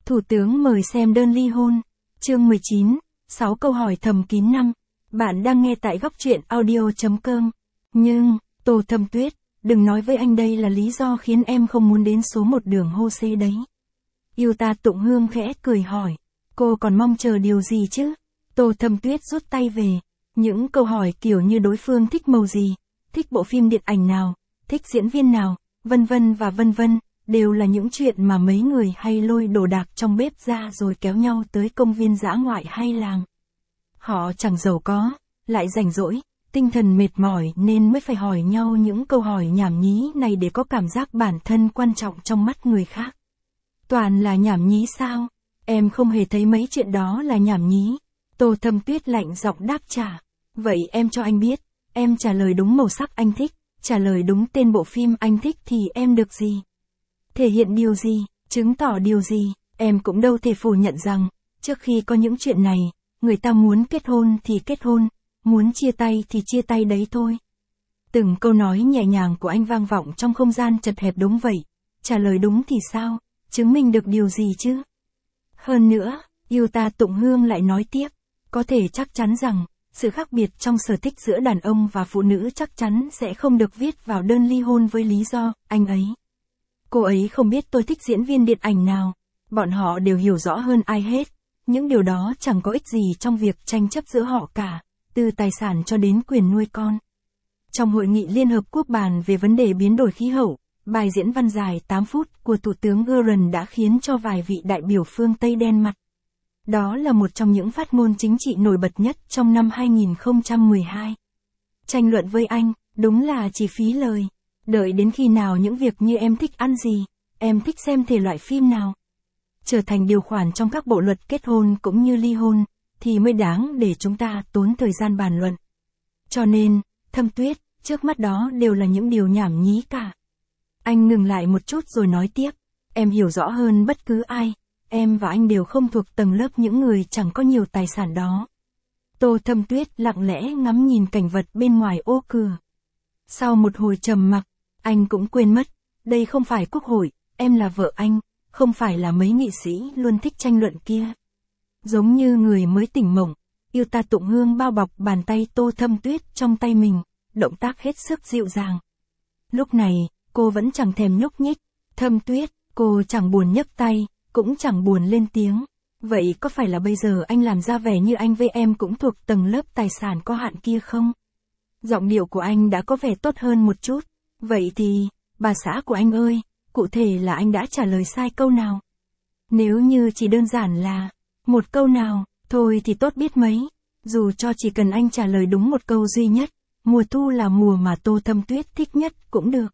Thủ tướng mời xem đơn ly hôn. Chương 19, 6 câu hỏi thầm kín năm. Bạn đang nghe tại góc truyện audio.com. Nhưng, Tô Thâm Tuyết, đừng nói với anh đây là lý do khiến em không muốn đến số 1 đường Hô-xê đấy. Yuta Tụng Hương khẽ cười hỏi. Cô còn mong chờ điều gì chứ? Tô Thâm Tuyết rút tay về. Những câu hỏi kiểu như đối phương thích màu gì, thích bộ phim điện ảnh nào, thích diễn viên nào, vân vân và vân vân, đều là những chuyện mà mấy người hay lôi đồ đạc trong bếp ra rồi kéo nhau tới công viên dã ngoại hay làng. Họ chẳng giàu có, lại rảnh rỗi, tinh thần mệt mỏi nên mới phải hỏi nhau những câu hỏi nhảm nhí này để có cảm giác bản thân quan trọng trong mắt người khác. Toàn là nhảm nhí sao? Em không hề thấy mấy chuyện đó là nhảm nhí. Tô Thâm Tuyết lạnh giọng đáp trả. Vậy em cho anh biết, em trả lời đúng màu sắc anh thích, trả lời đúng tên bộ phim anh thích thì em được gì? Thể hiện điều gì, chứng tỏ điều gì, em cũng đâu thể phủ nhận rằng, trước khi có những chuyện này, người ta muốn kết hôn thì kết hôn, muốn chia tay thì chia tay đấy thôi. Từng câu nói nhẹ nhàng của anh vang vọng trong không gian chật hẹp. Đúng vậy, trả lời đúng thì sao, chứng minh được điều gì chứ? Hơn nữa, Yuta Tụng Hương lại nói tiếp, có thể chắc chắn rằng, sự khác biệt trong sở thích giữa đàn ông và phụ nữ chắc chắn sẽ không được viết vào đơn ly hôn với lý do, anh ấy. Cô ấy không biết tôi thích diễn viên điện ảnh nào, bọn họ đều hiểu rõ hơn ai hết, những điều đó chẳng có ích gì trong việc tranh chấp giữa họ cả, từ tài sản cho đến quyền nuôi con. Trong hội nghị Liên Hợp Quốc bàn về vấn đề biến đổi khí hậu, bài diễn văn dài 8 phút của Thủ tướng Göran đã khiến cho vài vị đại biểu phương Tây đen mặt. Đó là một trong những phát ngôn chính trị nổi bật nhất trong năm 2012. Tranh luận với anh, đúng là chỉ phí lời. Đợi đến khi nào những việc như em thích ăn gì, em thích xem thể loại phim nào, trở thành điều khoản trong các bộ luật kết hôn cũng như ly hôn, thì mới đáng để chúng ta tốn thời gian bàn luận. Cho nên, Thâm Tuyết, trước mắt đó đều là những điều nhảm nhí cả. Anh ngừng lại một chút rồi nói tiếp, em hiểu rõ hơn bất cứ ai, em và anh đều không thuộc tầng lớp những người chẳng có nhiều tài sản đó. Tô Thâm Tuyết lặng lẽ ngắm nhìn cảnh vật bên ngoài ô cửa. Sau một hồi trầm mặc, anh cũng quên mất, đây không phải quốc hội, em là vợ anh, không phải là mấy nghị sĩ luôn thích tranh luận kia. Giống như người mới tỉnh mộng, Yuta Tụng Hương bao bọc bàn tay Tô Thâm Tuyết trong tay mình, động tác hết sức dịu dàng. Lúc này, cô vẫn chẳng thèm nhúc nhích. Thâm Tuyết, cô chẳng buồn nhấc tay, cũng chẳng buồn lên tiếng. Vậy có phải là bây giờ anh làm ra vẻ như anh với em cũng thuộc tầng lớp tài sản có hạn kia không? Giọng điệu của anh đã có vẻ tốt hơn một chút. Vậy thì, bà xã của anh ơi, cụ thể là anh đã trả lời sai câu nào? Nếu như chỉ đơn giản là một câu nào, thôi thì tốt biết mấy. Dù cho chỉ cần anh trả lời đúng một câu duy nhất, mùa thu là mùa mà Tô Thâm Tuyết thích nhất cũng được.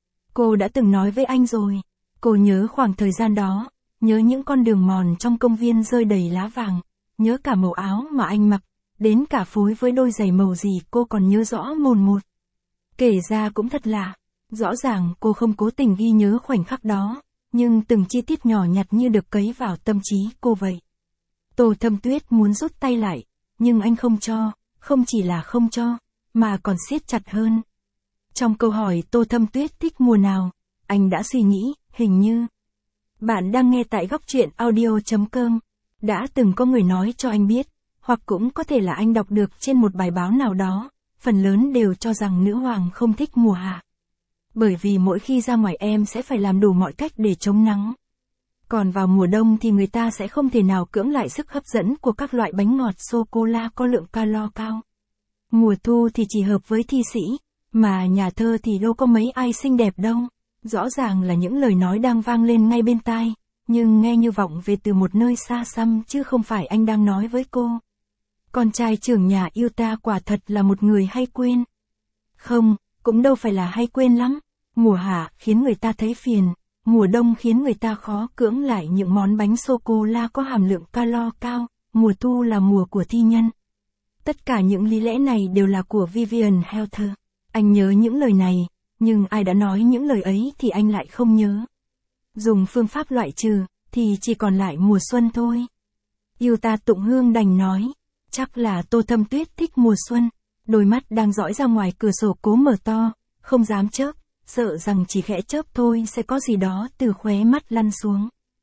Cô đã từng nói với anh rồi. Cô nhớ khoảng thời gian đó, nhớ những con đường mòn trong công viên rơi đầy lá vàng, nhớ cả màu áo mà anh mặc, đến cả phối với đôi giày màu gì cô còn nhớ rõ mồn một. Kể ra cũng thật lạ, rõ ràng cô không cố tình ghi nhớ khoảnh khắc đó, nhưng từng chi tiết nhỏ nhặt như được cấy vào tâm trí cô vậy. Tô Thâm Tuyết muốn rút tay lại, nhưng anh không cho, không chỉ là không cho, mà còn siết chặt hơn. Trong câu hỏi Tô Thâm Tuyết thích mùa nào, anh đã suy nghĩ, hình như. Bạn đang nghe tại góc truyện audio.com. Đã từng có người nói cho anh biết, hoặc cũng có thể là anh đọc được trên một bài báo nào đó, phần lớn đều cho rằng nữ hoàng không thích mùa hạ. Bởi vì mỗi khi ra ngoài em sẽ phải làm đủ mọi cách để chống nắng. Còn vào mùa đông thì người ta sẽ không thể nào cưỡng lại sức hấp dẫn của các loại bánh ngọt sô-cô-la có lượng calo cao. Mùa thu thì chỉ hợp với thi sĩ, mà nhà thơ thì đâu có mấy ai xinh đẹp đâu. Rõ ràng là những lời nói đang vang lên ngay bên tai, nhưng nghe như vọng về từ một nơi xa xăm chứ không phải anh đang nói với cô. Con trai trưởng nhà Yuta quả thật là một người hay quên. Không, cũng đâu phải là hay quên lắm. Mùa hạ khiến người ta thấy phiền, mùa đông khiến người ta khó cưỡng lại những món bánh sô-cô-la có hàm lượng calo cao, mùa thu là mùa của thi nhân. Tất cả những lý lẽ này đều là của Vivian Helter. Anh nhớ những lời này, nhưng ai đã nói những lời ấy thì anh lại không nhớ. Dùng phương pháp loại trừ, thì chỉ còn lại mùa xuân thôi. Yuta Tụng Hương đành nói, chắc là Tô Thâm Tuyết thích mùa xuân. Đôi mắt đang dõi ra ngoài cửa sổ cố mở to, không dám chớp, sợ rằng chỉ khẽ chớp thôi sẽ có gì đó từ khóe mắt lăn xuống.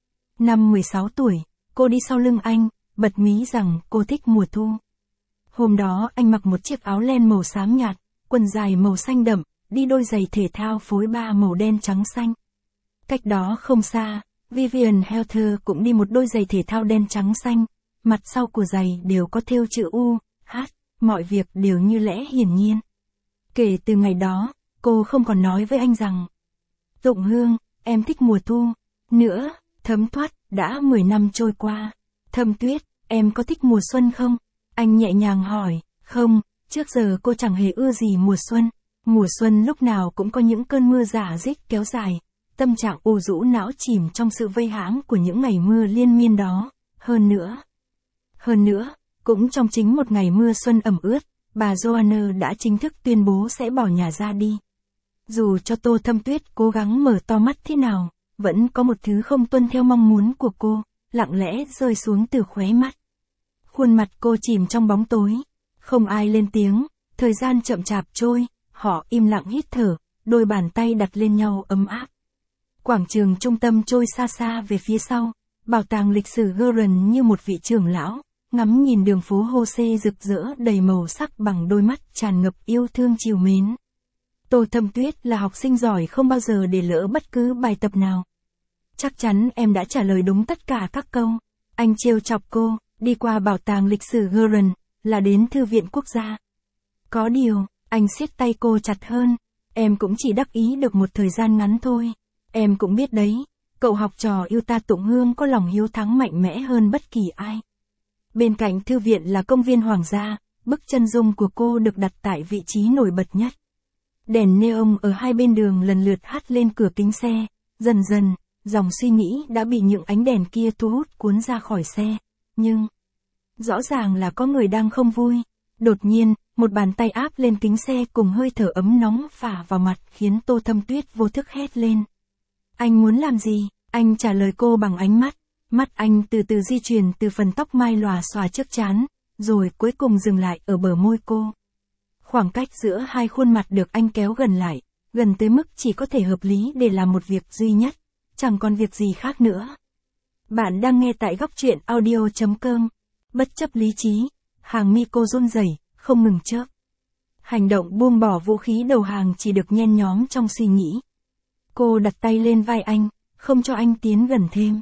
Năm 16 tuổi, cô đi sau lưng anh, bật mí rằng cô thích mùa thu. Hôm đó anh mặc một chiếc áo len màu xám nhạt, quần dài màu xanh đậm, đi đôi giày thể thao phối ba màu đen trắng xanh. Cách đó không xa, Vivian Helter cũng đi một đôi giày thể thao đen trắng xanh, mặt sau của giày đều có thêu chữ U, H, mọi việc đều như lẽ hiển nhiên. Kể từ ngày đó, cô không còn nói với anh rằng Tụng Hương, em thích mùa thu. Nữa, thấm thoát, đã 10 năm trôi qua. Thâm Tuyết, em có thích mùa xuân không? Anh nhẹ nhàng hỏi, không, trước giờ cô chẳng hề ưa gì mùa xuân. Mùa xuân lúc nào cũng có những cơn mưa rả rích kéo dài, tâm trạng u rũ não chìm trong sự vây hãm của những ngày mưa liên miên đó. Hơn nữa, cũng trong chính một ngày mưa xuân ẩm ướt, bà Joanna đã chính thức tuyên bố sẽ bỏ nhà ra đi. Dù cho Tô Thâm Tuyết cố gắng mở to mắt thế nào, vẫn có một thứ không tuân theo mong muốn của cô, lặng lẽ rơi xuống từ khóe mắt. Khuôn mặt cô chìm trong bóng tối, không ai lên tiếng, thời gian chậm chạp trôi, họ im lặng hít thở, đôi bàn tay đặt lên nhau ấm áp. Quảng trường trung tâm trôi xa xa về phía sau, bảo tàng lịch sử Gordon như một vị trưởng lão, ngắm nhìn đường phố Jose rực rỡ đầy màu sắc bằng đôi mắt tràn ngập yêu thương trìu mến. Tô Thâm Tuyết là học sinh giỏi không bao giờ để lỡ bất cứ bài tập nào. Chắc chắn em đã trả lời đúng tất cả các câu. Anh trêu chọc cô, đi qua bảo tàng lịch sử Gordon, là đến Thư viện Quốc gia. Có điều, anh siết tay cô chặt hơn. Em cũng chỉ đắc ý được một thời gian ngắn thôi. Em cũng biết đấy, cậu học trò yêu ta Tụng Hương có lòng hiếu thắng mạnh mẽ hơn bất kỳ ai. Bên cạnh thư viện là công viên hoàng gia, bức chân dung của cô được đặt tại vị trí nổi bật nhất. Đèn neon ở hai bên đường lần lượt hắt lên cửa kính xe, dần dần, dòng suy nghĩ đã bị những ánh đèn kia thu hút cuốn ra khỏi xe, nhưng rõ ràng là có người đang không vui. Đột nhiên, một bàn tay áp lên kính xe cùng hơi thở ấm nóng phả vào mặt khiến Tô Thâm Tuyết vô thức hét lên. Anh muốn làm gì? Anh trả lời cô bằng ánh mắt. Mắt anh từ từ di chuyển từ phần tóc mai lòa xòa trước trán, rồi cuối cùng dừng lại ở bờ môi cô. Khoảng cách giữa hai khuôn mặt được anh kéo gần lại, gần tới mức chỉ có thể hợp lý để làm một việc duy nhất, chẳng còn việc gì khác nữa. Bạn đang nghe tại Góc Truyện Audio.com. Bất chấp lý trí, hàng mi cô run rẩy, không ngừng chớp. Hành động buông bỏ vũ khí đầu hàng chỉ được nhen nhóm trong suy nghĩ. Cô đặt tay lên vai anh, không cho anh tiến gần thêm.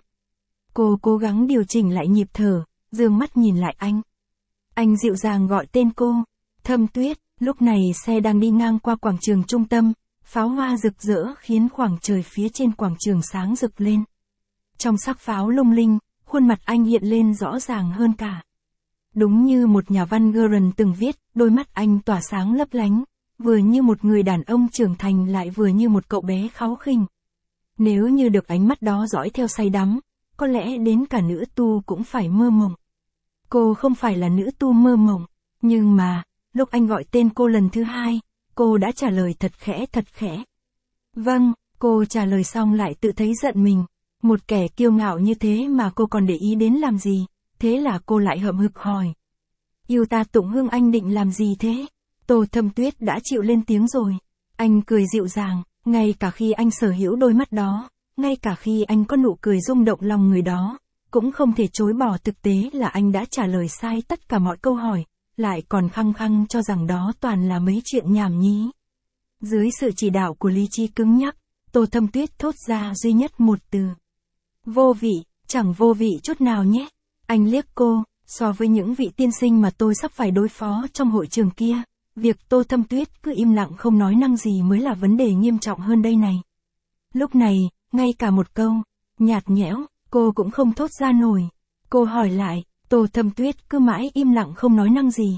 Cô cố gắng điều chỉnh lại nhịp thở, dương mắt nhìn lại anh. Anh dịu dàng gọi tên cô, Thâm Tuyết. Lúc này xe đang đi ngang qua quảng trường trung tâm, pháo hoa rực rỡ khiến khoảng trời phía trên quảng trường sáng rực lên. Trong sắc pháo lung linh, khuôn mặt anh hiện lên rõ ràng hơn cả. Đúng như một nhà văn Gordon từng viết, đôi mắt anh tỏa sáng lấp lánh, vừa như một người đàn ông trưởng thành lại vừa như một cậu bé kháu khỉnh. Nếu như được ánh mắt đó dõi theo say đắm, có lẽ đến cả nữ tu cũng phải mơ mộng. Cô không phải là nữ tu mơ mộng, nhưng mà, lúc anh gọi tên cô lần thứ hai, cô đã trả lời thật khẽ. Vâng, cô trả lời xong lại tự thấy giận mình. Một kẻ kiêu ngạo như thế mà cô còn để ý đến làm gì? Thế là cô lại hậm hực hỏi. Yêu ta Tụng Hương anh định làm gì thế? Tô Thâm Tuyết đã chịu lên tiếng rồi. Anh cười dịu dàng, ngay cả khi anh sở hữu đôi mắt đó, ngay cả khi anh có nụ cười rung động lòng người đó, cũng không thể chối bỏ thực tế là anh đã trả lời sai tất cả mọi câu hỏi, lại còn khăng khăng cho rằng đó toàn là mấy chuyện nhảm nhí. Dưới sự chỉ đạo của lý trí cứng nhắc, Tô Thâm Tuyết thốt ra duy nhất một từ. Vô vị, chẳng vô vị chút nào nhé. Anh liếc cô, so với những vị tiên sinh mà tôi sắp phải đối phó trong hội trường kia, việc Tô Thâm Tuyết cứ im lặng không nói năng gì mới là vấn đề nghiêm trọng hơn đây này. Lúc này, ngay cả một câu, nhạt nhẽo, cô cũng không thốt ra nổi. Cô hỏi lại, Tô Thâm Tuyết cứ mãi im lặng không nói năng gì,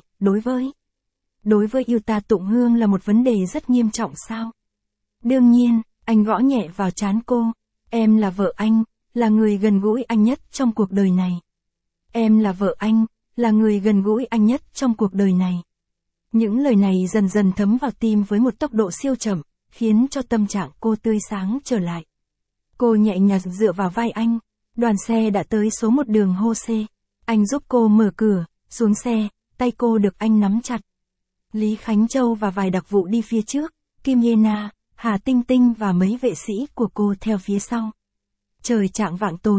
đối với yêu ta Tụng Hương là một vấn đề rất nghiêm trọng sao? Đương nhiên, anh gõ nhẹ vào trán cô, em là vợ anh, là người gần gũi anh nhất trong cuộc đời này. Em là vợ anh, là người gần gũi anh nhất trong cuộc đời này. Những lời này dần dần thấm vào tim với một tốc độ siêu chậm, khiến cho tâm trạng cô tươi sáng trở lại. Cô nhẹ nhàng dựa vào vai anh, đoàn xe đã tới số 1 đường Jose. Anh giúp cô mở cửa, xuống xe, tay cô được anh nắm chặt. Lý Khánh Châu và vài đặc vụ đi phía trước, Kim Yena, Hà Tinh Tinh và mấy vệ sĩ của cô theo phía sau. Trời chạng vạng tối,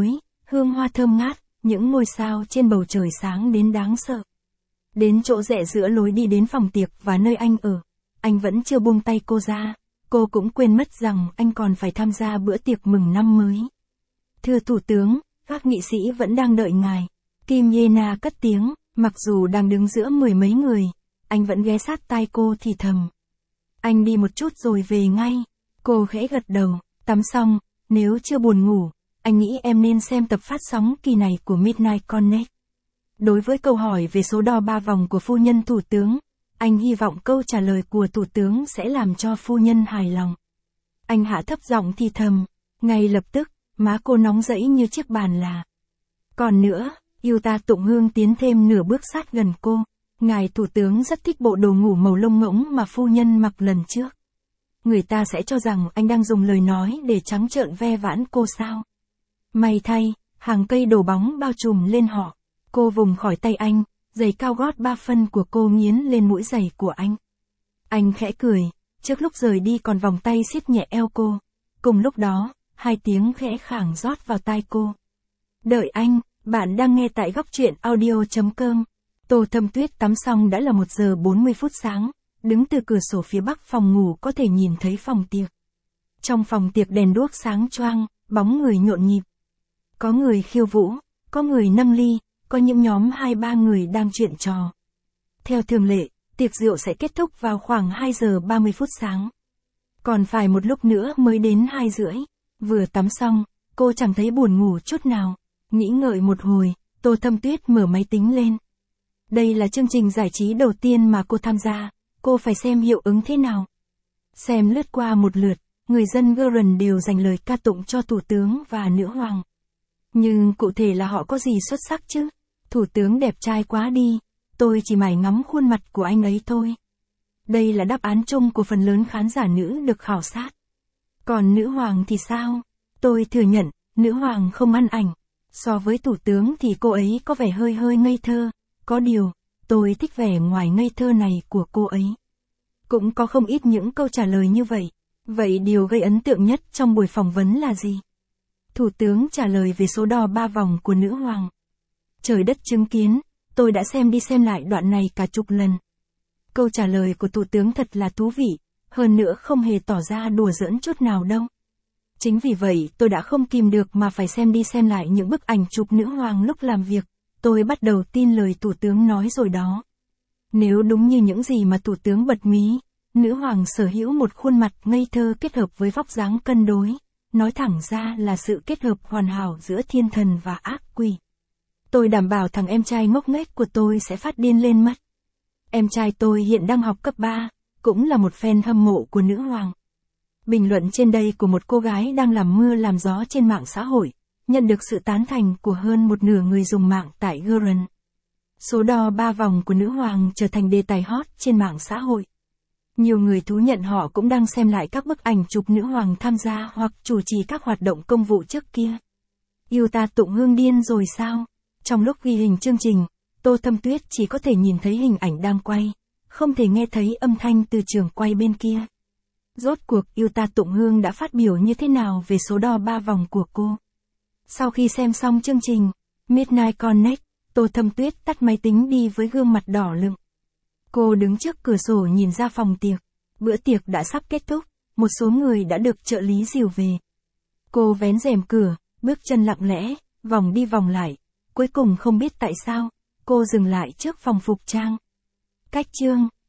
hương hoa thơm ngát, những ngôi sao trên bầu trời sáng đến đáng sợ. Đến chỗ rẽ giữa lối đi đến phòng tiệc và nơi anh ở, anh vẫn chưa buông tay cô ra, cô cũng quên mất rằng anh còn phải tham gia bữa tiệc mừng năm mới. Thưa Thủ tướng, các nghị sĩ vẫn đang đợi ngài. Kim Yena cất tiếng, mặc dù đang đứng giữa mười mấy người, anh vẫn ghé sát tai cô thì thầm. Anh đi một chút rồi về ngay. Cô khẽ gật đầu, tắm xong, nếu chưa buồn ngủ, anh nghĩ em nên xem tập phát sóng kỳ này của Midnight Connect. Đối với câu hỏi về số đo 3 vòng của phu nhân Thủ tướng, anh hy vọng câu trả lời của Thủ tướng sẽ làm cho phu nhân hài lòng. Anh hạ thấp giọng thì thầm, ngay lập tức, má cô nóng rẫy như chiếc bàn là. Còn nữa, Yuta Tụng Hương tiến thêm nửa bước sát gần cô. Ngài Thủ tướng rất thích bộ đồ ngủ màu lông ngỗng mà phu nhân mặc lần trước. Người ta sẽ cho rằng anh đang dùng lời nói để trắng trợn ve vãn cô sao. May thay, hàng cây đổ bóng bao trùm lên họ. Cô vùng khỏi tay anh, giày cao gót 3 phân của cô nghiến lên mũi giày của anh. Anh khẽ cười, trước lúc rời đi còn vòng tay siết nhẹ eo cô. Cùng lúc đó, 2 tiếng khẽ khàng rót vào tai cô. Đợi anh, bạn đang nghe tại góc truyện audio.com. Tô Thâm Tuyết tắm xong đã là 1 giờ 40 phút sáng, đứng từ cửa sổ phía bắc phòng ngủ có thể nhìn thấy phòng tiệc. Trong phòng tiệc đèn đuốc sáng choang, bóng người nhộn nhịp. Có người khiêu vũ, có người nâng ly, có những nhóm 2-3 người đang chuyện trò. Theo thường lệ, tiệc rượu sẽ kết thúc vào khoảng 2 giờ 30 phút sáng. Còn phải một lúc nữa mới đến 2 rưỡi. Vừa tắm xong, cô chẳng thấy buồn ngủ chút nào. Nghĩ ngợi một hồi, Tô Thâm Tuyết mở máy tính lên. Đây là chương trình giải trí đầu tiên mà cô tham gia, cô phải xem hiệu ứng thế nào. Xem lướt qua một lượt, người dân Guren đều dành lời ca tụng cho Thủ tướng và Nữ Hoàng. Nhưng cụ thể là họ có gì xuất sắc chứ? Thủ tướng đẹp trai quá đi, tôi chỉ mải ngắm khuôn mặt của anh ấy thôi. Đây là đáp án chung của phần lớn khán giả nữ được khảo sát. Còn Nữ Hoàng thì sao? Tôi thừa nhận, Nữ Hoàng không ăn ảnh. So với Thủ tướng thì cô ấy có vẻ hơi ngây thơ. Có điều, tôi thích vẻ ngoài ngây thơ này của cô ấy. Cũng có không ít những câu trả lời như vậy. Vậy điều gây ấn tượng nhất trong buổi phỏng vấn là gì? Thủ tướng trả lời về số đo 3 vòng của Nữ Hoàng. Trời đất chứng kiến, tôi đã xem đi xem lại đoạn này cả chục lần. Câu trả lời của Thủ tướng thật là thú vị, hơn nữa không hề tỏ ra đùa giỡn chút nào đâu. Chính vì vậy tôi đã không kìm được mà phải xem đi xem lại những bức ảnh chụp Nữ Hoàng lúc làm việc. Tôi bắt đầu tin lời Thủ tướng nói rồi đó. Nếu đúng như những gì mà Thủ tướng bật mí, Nữ Hoàng sở hữu một khuôn mặt ngây thơ kết hợp với vóc dáng cân đối, nói thẳng ra là sự kết hợp hoàn hảo giữa thiên thần và ác quỷ. Tôi đảm bảo thằng em trai ngốc nghếch của tôi sẽ phát điên lên mất. Em trai tôi hiện đang học cấp 3, cũng là một fan hâm mộ của Nữ Hoàng. Bình luận trên đây của một cô gái đang làm mưa làm gió trên mạng xã hội, nhận được sự tán thành của hơn một nửa người dùng mạng tại Guren. Số đo 3 vòng của Nữ Hoàng trở thành đề tài hot trên mạng xã hội. Nhiều người thú nhận họ cũng đang xem lại các bức ảnh chụp Nữ Hoàng tham gia hoặc chủ trì các hoạt động công vụ trước kia. Yuta Tụng Hương điên rồi sao? Trong lúc ghi hình chương trình, Tô Thâm Tuyết chỉ có thể nhìn thấy hình ảnh đang quay, không thể nghe thấy âm thanh từ trường quay bên kia. Rốt cuộc Yuta Tụng Hương đã phát biểu như thế nào về số đo 3 vòng của cô? Sau khi xem xong chương trình Midnight Connect, Tô Thâm Tuyết tắt máy tính đi với gương mặt đỏ lựng. Cô đứng trước cửa sổ nhìn ra phòng tiệc. Bữa tiệc đã sắp kết thúc, một số người đã được trợ lý dìu về. Cô vén rèm cửa, bước chân lặng lẽ, vòng đi vòng lại. Cuối cùng không biết tại sao, cô dừng lại trước phòng phục trang. Cách chương